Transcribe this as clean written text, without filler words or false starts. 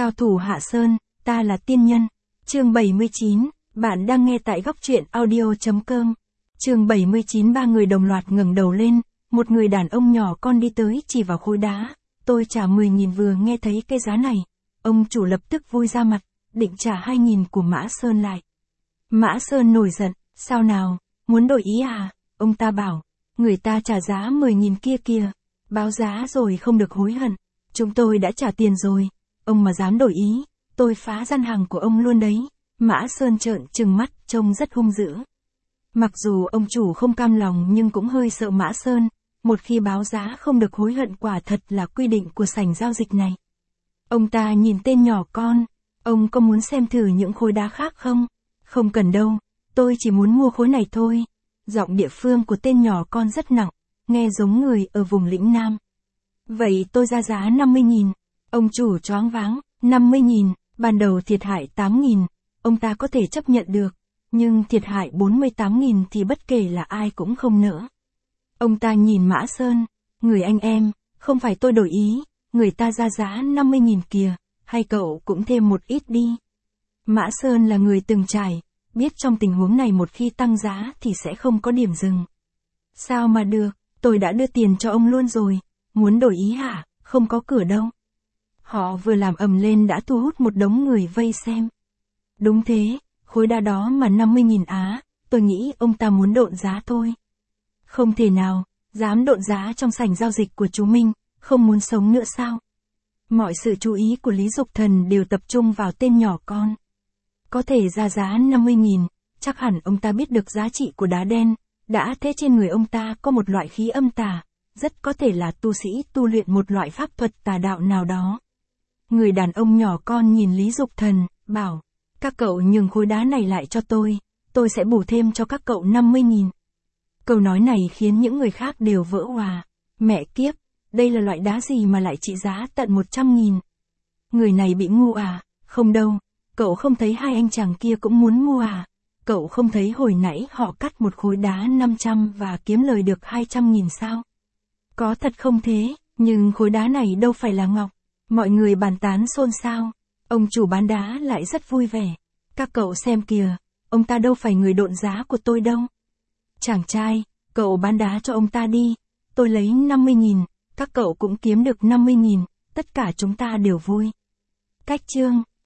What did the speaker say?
Cao thủ Hạ Sơn, ta là tiên nhân. Chương 79, bạn đang nghe tại góc truyện audio.com. Chương 79 ba người đồng loạt ngẩng đầu lên, một người đàn ông nhỏ con đi tới chỉ vào khối đá. Tôi trả 10.000 vừa nghe thấy cái giá này. Ông chủ lập tức vui ra mặt, định trả 2.000 của Mã Sơn lại. Mã Sơn nổi giận, sao nào, muốn đổi ý à? Ông ta bảo, người ta trả giá 10.000 kia kìa, báo giá rồi không được hối hận. Chúng tôi đã trả tiền rồi, ông mà dám đổi ý, tôi phá gian hàng của ông luôn đấy. Mã Sơn trợn trừng mắt, trông rất hung dữ. Mặc dù ông chủ không cam lòng nhưng cũng hơi sợ Mã Sơn, một khi báo giá không được hối hận quả thật là quy định của sảnh giao dịch này. Ông ta nhìn tên nhỏ con, ông có muốn xem thử những khối đá khác không? Không cần đâu, tôi chỉ muốn mua khối này thôi. Giọng địa phương của tên nhỏ con rất nặng, nghe giống người ở vùng lĩnh Nam. Vậy tôi ra giá 50.000. Ông chủ choáng váng, 50.000, ban đầu thiệt hại 8.000, ông ta có thể chấp nhận được, nhưng thiệt hại 48.000 thì bất kể là ai cũng không nỡ. Ông ta nhìn Mã Sơn, người anh em, không phải tôi đổi ý, người ta ra giá 50.000 kìa, hay cậu cũng thêm một ít đi. Mã Sơn là người từng trải, biết trong tình huống này một khi tăng giá thì sẽ không có điểm dừng. Sao mà được, tôi đã đưa tiền cho ông luôn rồi, muốn đổi ý hả, không có cửa đâu. Họ vừa làm ầm lên đã thu hút một đống người vây xem. Đúng thế, khối đá đó mà 50.000 á, tôi nghĩ ông ta muốn độn giá thôi. Không thể nào, dám độn giá trong sảnh giao dịch của chú Minh, không muốn sống nữa sao? Mọi sự chú ý của Lý Dục Thần đều tập trung vào tên nhỏ con. Có thể ra giá 50.000, chắc hẳn ông ta biết được giá trị của đá đen, đã thế trên người ông ta có một loại khí âm tà, rất có thể là tu sĩ tu luyện một loại pháp thuật tà đạo nào đó. Người đàn ông nhỏ con nhìn Lý Dục Thần, bảo, các cậu nhường khối đá này lại cho tôi sẽ bù thêm cho các cậu 50.000. Câu nói này khiến những người khác đều vỡ òa. Mẹ kiếp, đây là loại đá gì mà lại trị giá tận 100.000? Người này bị ngu à? Không đâu, cậu không thấy hai anh chàng kia cũng muốn mua à? Cậu không thấy hồi nãy họ cắt một khối đá 500 và kiếm lời được 200.000 sao? Có thật không thế, nhưng khối đá này đâu phải là ngọc. Mọi người bàn tán xôn xao. Ông chủ bán đá lại rất vui vẻ. Các cậu xem kìa, ông ta đâu phải người độn giá của tôi đâu. Chàng trai, cậu bán đá cho ông ta đi. Tôi lấy 50.000, các cậu cũng kiếm được 50.000, tất cả chúng ta đều vui. Cách chương